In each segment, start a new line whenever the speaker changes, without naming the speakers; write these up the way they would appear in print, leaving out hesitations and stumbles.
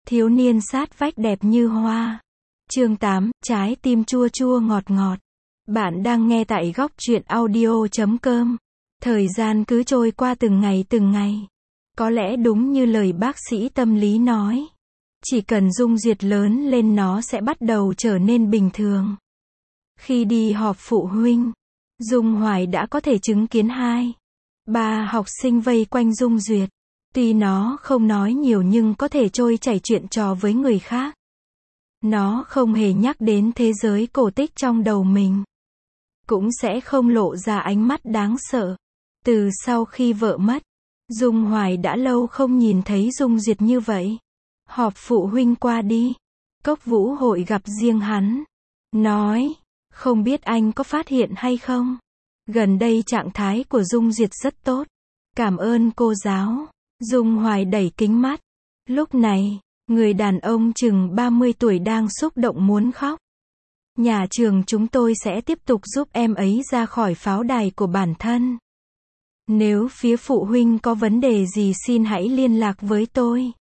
Thiếu niên sát vách đẹp như hoa. Chương 8, trái tim chua chua ngọt ngọt. Bạn đang nghe tại góc truyện audio.com. Thời gian cứ trôi qua từng ngày từng ngày. Có lẽ đúng như lời bác sĩ tâm lý nói. Chỉ cần Dung Duyệt lớn lên nó sẽ bắt đầu trở nên bình thường. Khi đi họp phụ huynh, Dung Hoài đã có thể chứng kiến 2-3 học sinh vây quanh Dung Duyệt. Tuy nó không nói nhiều nhưng có thể trôi chảy chuyện trò với người khác. Nó không hề nhắc đến thế giới cổ tích trong đầu mình. Cũng sẽ không lộ ra ánh mắt đáng sợ. Từ sau khi vợ mất, Dung Hoài đã lâu không nhìn thấy Dung Duyệt như vậy. Họp phụ huynh qua đi, Cốc Vũ Hội gặp riêng hắn. Nói, không biết anh có phát hiện hay không? Gần đây trạng thái của Dung Duyệt rất tốt. Cảm ơn cô giáo. Dung Hoài đẩy kính mắt. Lúc này, người đàn ông chừng 30 tuổi đang xúc động muốn khóc. Nhà trường chúng tôi sẽ tiếp tục giúp em ấy ra khỏi pháo đài của bản thân. Nếu phía phụ huynh có vấn đề gì xin hãy liên lạc với tôi.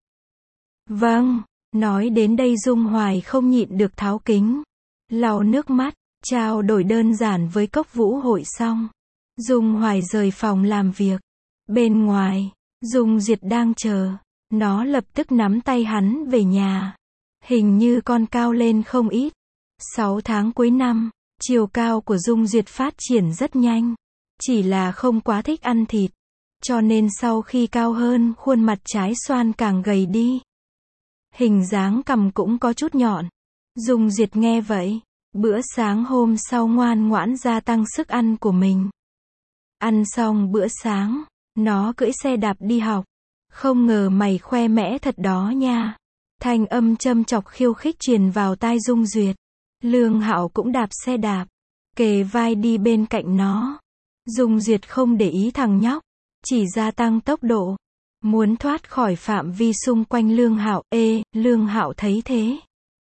Vâng, nói đến đây Dung Hoài không nhịn được tháo kính. Lau nước mắt, trao đổi đơn giản với Cốc Vũ Hội xong. Dung Hoài rời phòng làm việc. Bên ngoài, Dung Duyệt đang chờ. Nó lập tức nắm tay hắn về nhà. Hình như con cao lên không ít. 6 tháng cuối năm, chiều cao của Dung Duyệt phát triển rất nhanh. Chỉ là không quá thích ăn thịt. Cho nên sau khi cao hơn, khuôn mặt trái xoan càng gầy đi. Hình dáng cằm cũng có chút nhọn. Dung Duyệt nghe vậy, bữa sáng hôm sau ngoan ngoãn gia tăng sức ăn của mình. Ăn xong bữa sáng, nó cưỡi xe đạp đi học. Không ngờ mày khoe mẽ thật đó nha. Thanh âm châm chọc khiêu khích truyền vào tai Dung Duyệt. Lương Hạo cũng đạp xe đạp, kề vai đi bên cạnh nó. Dung Duyệt không để ý thằng nhóc, chỉ gia tăng tốc độ, muốn thoát khỏi phạm vi xung quanh Lương Hạo. Lương Hạo thấy thế,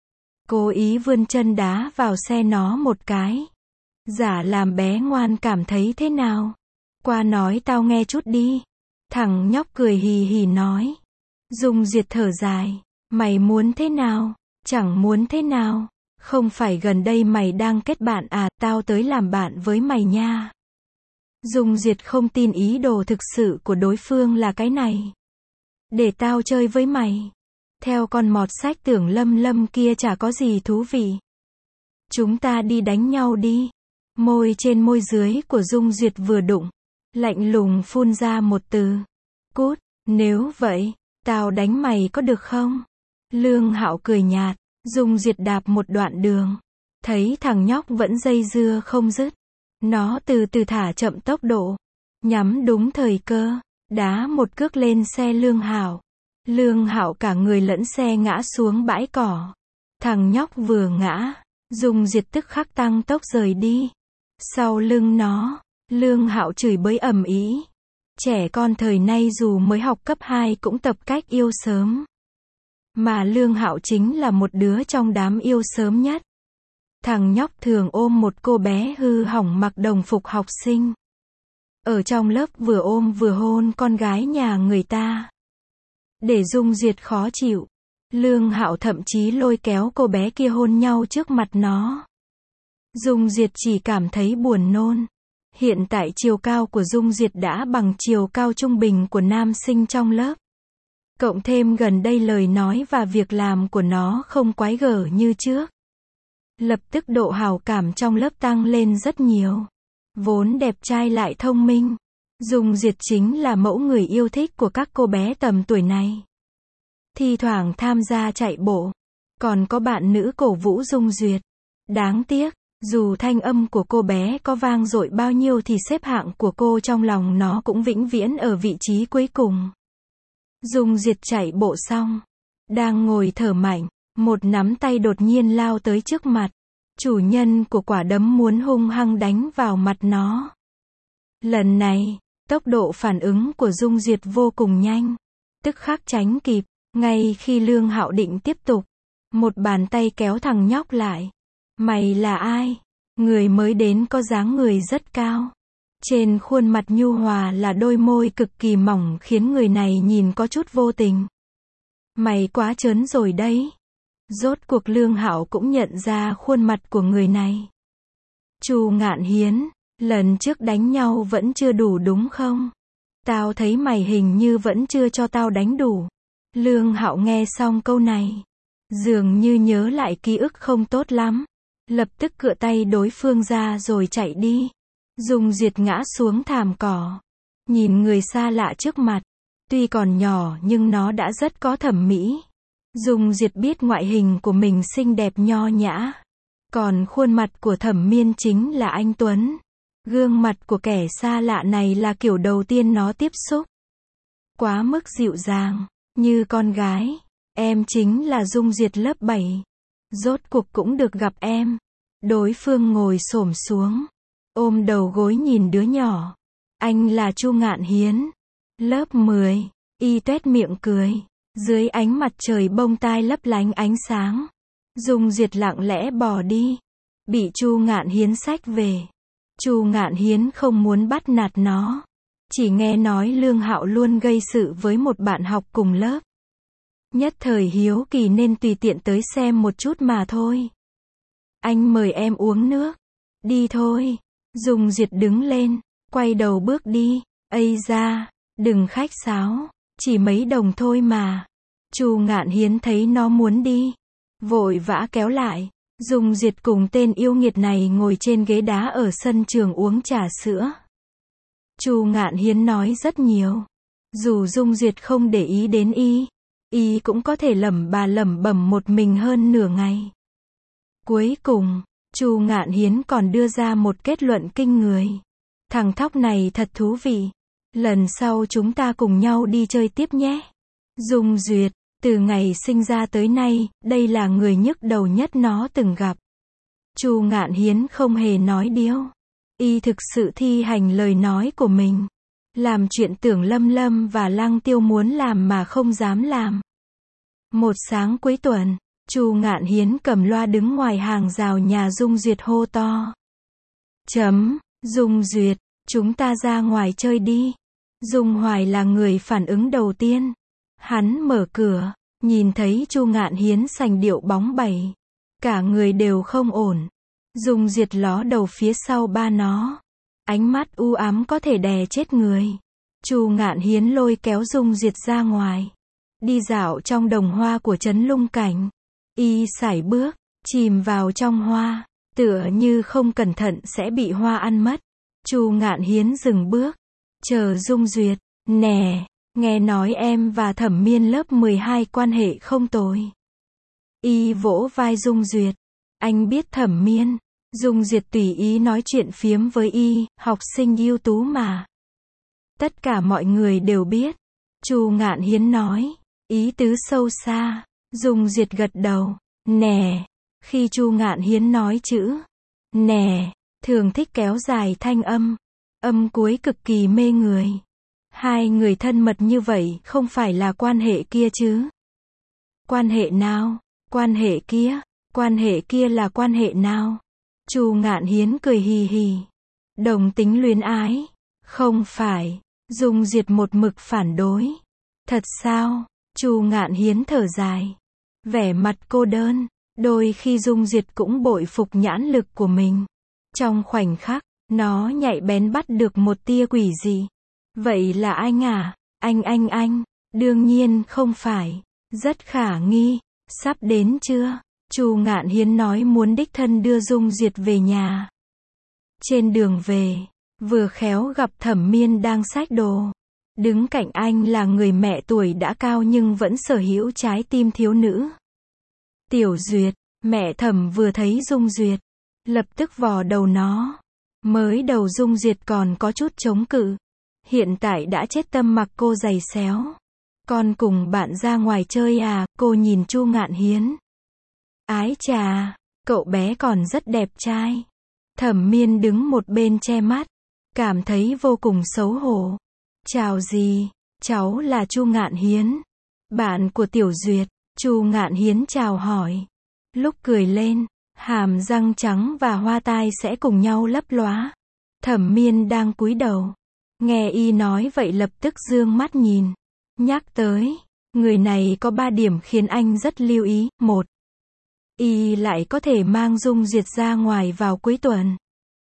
cố ý vươn chân đá vào xe nó một cái. Giả làm bé ngoan cảm thấy thế nào? Qua nói tao nghe chút đi. Thằng nhóc cười hì hì nói. Dung Duyệt thở dài. Mày muốn thế nào? Chẳng muốn thế nào. Không phải gần đây mày đang kết bạn à, tao tới làm bạn với mày nha. Dung Duyệt không tin ý đồ thực sự của đối phương là cái này. Để tao chơi với mày. Theo con mọt sách tưởng Lâm Lâm kia chả có gì thú vị. Chúng ta đi đánh nhau đi. Môi trên môi dưới của Dung Duyệt vừa đụng, lạnh lùng phun ra một từ. Cút, nếu vậy, tao đánh mày có được không? Lương Hạo cười nhạt. Dung Duyệt đạp một đoạn đường. Thấy thằng nhóc vẫn dây dưa không dứt. Nó từ từ thả chậm tốc độ. Nhắm đúng thời cơ. Đá một cước lên xe Lương Hạo. Lương Hạo cả người lẫn xe ngã xuống bãi cỏ. Thằng nhóc vừa ngã, Dung Duyệt tức khắc tăng tốc rời đi. Sau lưng nó, Lương Hạo chửi bới ầm ĩ. Trẻ con thời nay dù mới học cấp 2 cũng tập cách yêu sớm. Mà Lương Hạo chính là một đứa trong đám yêu sớm nhất. Thằng nhóc thường ôm một cô bé hư hỏng mặc đồng phục học sinh. Ở trong lớp vừa ôm vừa hôn con gái nhà người ta. Để Dung Duyệt khó chịu, Lương Hạo thậm chí lôi kéo cô bé kia hôn nhau trước mặt nó. Dung Duyệt chỉ cảm thấy buồn nôn. Hiện tại chiều cao của Dung Duyệt đã bằng chiều cao trung bình của nam sinh trong lớp. Cộng thêm gần đây lời nói và việc làm của nó không quái gở như trước. Lập tức độ hào cảm trong lớp tăng lên rất nhiều. Vốn đẹp trai lại thông minh. Dung Duyệt chính là mẫu người yêu thích của các cô bé tầm tuổi này. Thi thoảng tham gia chạy bộ. Còn có bạn nữ cổ vũ Dung Duyệt. Đáng tiếc, dù thanh âm của cô bé có vang dội bao nhiêu thì xếp hạng của cô trong lòng nó cũng vĩnh viễn ở vị trí cuối cùng. Dung Duyệt chạy bộ xong, đang ngồi thở mạnh, một nắm tay đột nhiên lao tới trước mặt. Chủ nhân của quả đấm muốn hung hăng đánh vào mặt nó. Lần này, tốc độ phản ứng của Dung Duyệt vô cùng nhanh. Tức khắc tránh kịp, ngay khi Lương Hạo định tiếp tục. Một bàn tay kéo thằng nhóc lại. Mày là ai? Người mới đến có dáng người rất cao. Trên khuôn mặt nhu hòa là đôi môi cực kỳ mỏng khiến người này nhìn có chút vô tình. Mày quá trớn rồi đấy. Rốt cuộc Lương Hạo cũng nhận ra khuôn mặt của người này. Chu Ngạn Hiến, lần trước đánh nhau vẫn chưa đủ đúng không? Tao thấy mày hình như vẫn chưa cho tao đánh đủ. Lương Hạo nghe xong câu này, dường như nhớ lại ký ức không tốt lắm, lập tức cựa tay đối phương ra rồi chạy đi. Dung Duyệt ngã xuống thảm cỏ, nhìn người xa lạ trước mặt, tuy còn nhỏ nhưng nó đã rất có thẩm mỹ. Dung Duyệt biết ngoại hình của mình xinh đẹp nho nhã, còn khuôn mặt của Thẩm Miên chính là anh tuấn. Gương mặt của kẻ xa lạ này là kiểu đầu tiên nó tiếp xúc. Quá mức dịu dàng, như con gái. Em chính là Dung Duyệt lớp 7. Rốt cuộc cũng được gặp em. Đối phương ngồi xổm xuống, ôm đầu gối nhìn đứa nhỏ. Anh là Chu Ngạn Hiến, lớp 10. Y tuét miệng cười. Dưới ánh mặt trời bông tai lấp lánh ánh sáng, Dung Duyệt lặng lẽ bỏ đi, bị Chu Ngạn Hiến xách về. Chu Ngạn Hiến không muốn bắt nạt nó, chỉ nghe nói Lương Hạo luôn gây sự với một bạn học cùng lớp. Nhất thời hiếu kỳ nên tùy tiện tới xem một chút mà thôi. Anh mời em uống nước. Đi thôi. Dung Duyệt đứng lên, quay đầu bước đi. Ây da, đừng khách sáo, chỉ mấy đồng thôi mà. Chu Ngạn Hiến thấy nó muốn đi, vội vã kéo lại. Dung Duyệt cùng tên yêu nghiệt này ngồi trên ghế đá ở sân trường uống trà sữa. Chu Ngạn Hiến nói rất nhiều. Dù Dung Duyệt không để ý đến y cũng có thể lẩm bẩm một mình hơn nửa ngày. Cuối cùng, Chu Ngạn Hiến còn đưa ra một kết luận kinh người. Thằng thóc này thật thú vị. Lần sau chúng ta cùng nhau đi chơi tiếp nhé. Dung Duyệt, từ ngày sinh ra tới nay, đây là người nhức đầu nhất nó từng gặp. Chu Ngạn Hiến không hề nói điêu. Y thực sự thi hành lời nói của mình. Làm chuyện Tưởng Lâm Lâm và Lăng Tiêu muốn làm mà không dám làm. Một sáng cuối tuần, Chu Ngạn Hiến cầm loa đứng ngoài hàng rào nhà Dung Duyệt hô to. Dung Duyệt, chúng ta ra ngoài chơi đi. Dung Hoài là người phản ứng đầu tiên. Hắn mở cửa, nhìn thấy Chu Ngạn Hiến sành điệu bóng bẩy. Cả người đều không ổn. Dung Duyệt ló đầu phía sau ba nó. Ánh mắt u ám có thể đè chết người. Chu Ngạn Hiến lôi kéo Dung Duyệt ra ngoài. Đi dạo trong đồng hoa của trấn Lung Cảnh. Y sải bước, chìm vào trong hoa. Tựa như không cẩn thận sẽ bị hoa ăn mất. Chu Ngạn Hiến dừng bước. Chờ Dung Duyệt. Nè, nghe nói em và Thẩm Miên lớp 12 quan hệ không tồi. Y vỗ vai Dung Duyệt. Anh biết Thẩm Miên. Dung Duyệt tùy ý nói chuyện phiếm với y, học sinh ưu tú mà. Tất cả mọi người đều biết. Chu Ngạn Hiến nói, ý tứ sâu xa. Dung Duyệt gật đầu. Nè. Khi Chu Ngạn Hiến nói chữ nè, thường thích kéo dài thanh âm. Âm cuối cực kỳ mê người. Hai người thân mật như vậy không phải là quan hệ kia chứ? Quan hệ nào? Quan hệ kia? Quan hệ kia là quan hệ nào? Chu Ngạn Hiến cười hì hì. Đồng tính luyến ái? Không phải. Dung Duyệt một mực phản đối. Thật sao? Chu Ngạn Hiến thở dài. Vẻ mặt cô đơn. Đôi khi Dung Duyệt cũng bội phục nhãn lực của mình. Trong khoảnh khắc, nó nhạy bén bắt được một tia quỷ dị. Vậy là anh à? Anh. Đương nhiên không phải. Rất khả nghi. Sắp đến chưa? Chu Ngạn Hiến nói muốn đích thân đưa Dung Duyệt về nhà. Trên đường về, vừa khéo gặp Thẩm Miên đang xách đồ. Đứng cạnh anh là người mẹ tuổi đã cao nhưng vẫn sở hữu trái tim thiếu nữ. Tiểu Duyệt, mẹ Thẩm vừa thấy Dung Duyệt, lập tức vò đầu nó. Mới đầu Dung Duyệt còn có chút chống cự. Hiện tại đã chết tâm mặc cô giày xéo. Con cùng bạn ra ngoài chơi à? Cô nhìn Chu Ngạn Hiến. Ái chà, cậu bé còn rất đẹp trai. Thẩm Miên đứng một bên che mắt, cảm thấy vô cùng xấu hổ. Chào gì? Cháu là Chu Ngạn Hiến, bạn của Tiểu Duyệt. Chu Ngạn Hiến chào hỏi. Lúc cười lên, hàm răng trắng và hoa tai sẽ cùng nhau lấp lóa. Thẩm Miên đang cúi đầu, nghe y nói vậy lập tức dương mắt nhìn. Nhắc tới, Người này có 3 điểm khiến anh rất lưu ý. 1. Y lại có thể mang Dung Duyệt ra ngoài vào cuối tuần.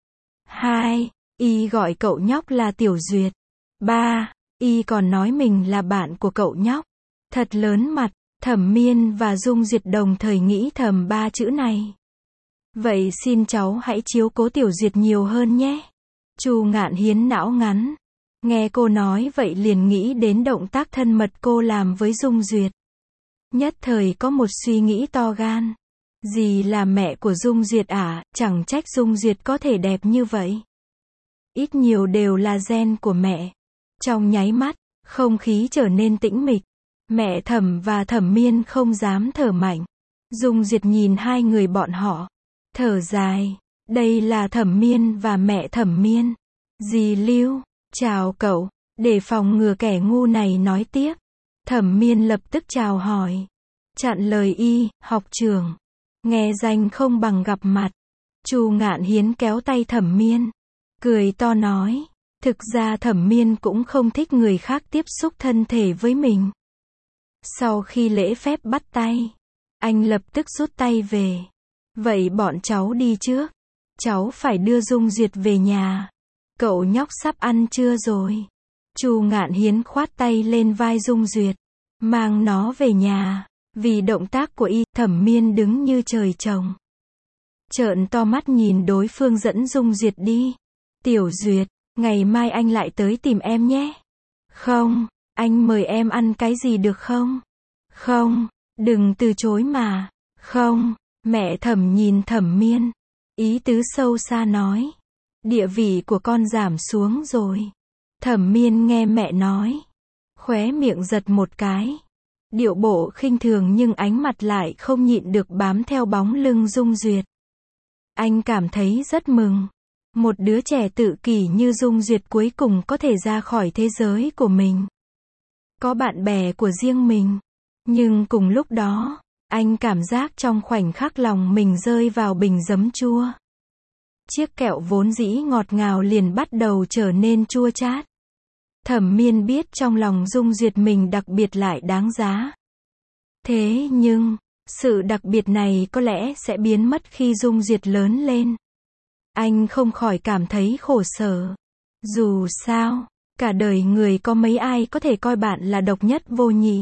2. Y gọi cậu nhóc là Tiểu Duyệt. 3. Y còn nói mình là bạn của cậu nhóc. Thật lớn mặt, Thẩm Miên và Dung Duyệt đồng thời nghĩ thầm 3 chữ này. Vậy xin cháu hãy chiếu cố Tiểu Duyệt nhiều hơn nhé. Chu Ngạn Hiến não ngắn. Nghe cô nói vậy liền nghĩ đến động tác thân mật cô làm với Dung Duyệt. Nhất thời có một suy nghĩ to gan. Dì là mẹ của Dung Duyệt à, chẳng trách Dung Duyệt có thể đẹp như vậy. Ít nhiều đều là gen của mẹ. Trong nháy mắt, không khí trở nên tĩnh mịch. Mẹ Thẩm và Thẩm Miên không dám thở mạnh. Dung Duyệt nhìn hai người bọn họ. Thở dài. Đây là Thẩm Miên và mẹ Thẩm Miên. Dì Lưu, chào cậu. Để phòng ngừa kẻ ngu này nói tiếp. Thẩm Miên lập tức chào hỏi. Chặn lời y, học trưởng. Nghe danh không bằng gặp mặt. Chu Ngạn Hiến kéo tay Thẩm Miên. Cười to nói. Thực ra Thẩm Miên cũng không thích người khác tiếp xúc thân thể với mình. Sau khi lễ phép bắt tay, anh lập tức rút tay về. Vậy bọn cháu đi trước. Cháu phải đưa Dung Duyệt về nhà. Cậu nhóc sắp ăn trưa rồi. Chu Ngạn Hiến khoát tay lên vai Dung Duyệt. Mang nó về nhà. Vì động tác của y, Thẩm Miên đứng như trời trồng. Trợn to mắt nhìn đối phương dẫn Dung Duyệt đi. Tiểu Duyệt, ngày mai anh lại tới tìm em nhé. Không, anh mời em ăn cái gì được không? Không, đừng từ chối mà. Không, mẹ Thẩm nhìn Thẩm Miên. Ý tứ sâu xa nói. Địa vị của con giảm xuống rồi. Thẩm Miên nghe mẹ nói. Khóe miệng giật một cái. Điệu bộ khinh thường nhưng ánh mặt lại không nhịn được bám theo bóng lưng Dung Duyệt. Anh cảm thấy rất mừng. Một đứa trẻ tự kỷ như Dung Duyệt cuối cùng có thể ra khỏi thế giới của mình. Có bạn bè của riêng mình. Nhưng cùng lúc đó, anh cảm giác trong khoảnh khắc lòng mình rơi vào bình giấm chua. Chiếc kẹo vốn dĩ ngọt ngào liền bắt đầu trở nên chua chát. Thẩm Miên biết trong lòng Dung Duyệt mình đặc biệt lại đáng giá. Thế nhưng, sự đặc biệt này có lẽ sẽ biến mất khi Dung Duyệt lớn lên. Anh không khỏi cảm thấy khổ sở. Dù sao, cả đời người có mấy ai có thể coi bạn là độc nhất vô nhị.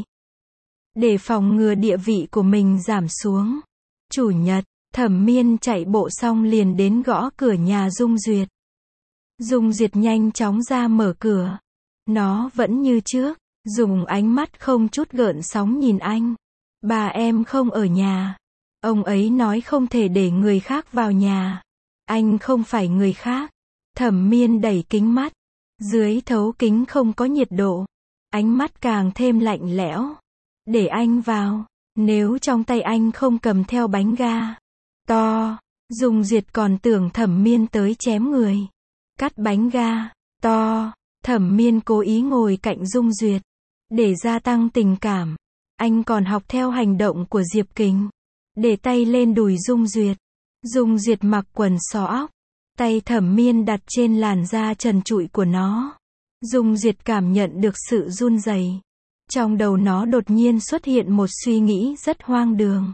Để phòng ngừa địa vị của mình giảm xuống. Chủ nhật, Thẩm Miên chạy bộ xong liền đến gõ cửa nhà Dung Duyệt. Dung Duyệt nhanh chóng ra mở cửa. Nó vẫn như trước, dùng ánh mắt không chút gợn sóng nhìn anh. Bà em không ở nhà. Ông ấy nói không thể để người khác vào nhà. Anh không phải người khác. Thẩm Miên đẩy kính mắt. Dưới thấu kính không có nhiệt độ. Ánh mắt càng thêm lạnh lẽo. Để anh vào. Nếu trong tay anh không cầm theo bánh ga to, Dung Duyệt còn tưởng Thẩm Miên tới chém người. Cắt bánh ga to. Thẩm Miên cố ý ngồi cạnh Dung Duyệt. Để gia tăng tình cảm. Anh còn học theo hành động của Diệp Kình. Để tay lên đùi Dung Duyệt. Dung Duyệt mặc quần xó óc. Tay Thẩm Miên đặt trên làn da trần trụi của nó. Dung Duyệt cảm nhận được sự run rẩy. Trong đầu nó đột nhiên xuất hiện một suy nghĩ rất hoang đường.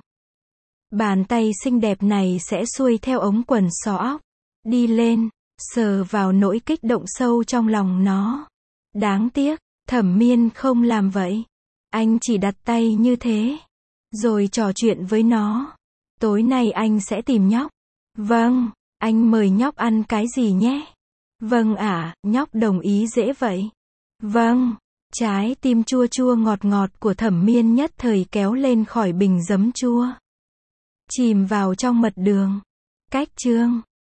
Bàn tay xinh đẹp này sẽ xuôi theo ống quần xó óc. Đi lên, sờ vào nỗi kích động sâu trong lòng nó. Đáng tiếc, Thẩm Miên không làm vậy. Anh chỉ đặt tay như thế. Rồi trò chuyện với nó. Tối nay anh sẽ tìm nhóc. Vâng, anh mời nhóc ăn cái gì nhé? Vâng ạ, nhóc đồng ý dễ vậy. Vâng, trái tim chua chua ngọt ngọt của Thẩm Miên nhất thời kéo lên khỏi bình giấm chua. Chìm vào trong mật đường. Cách chương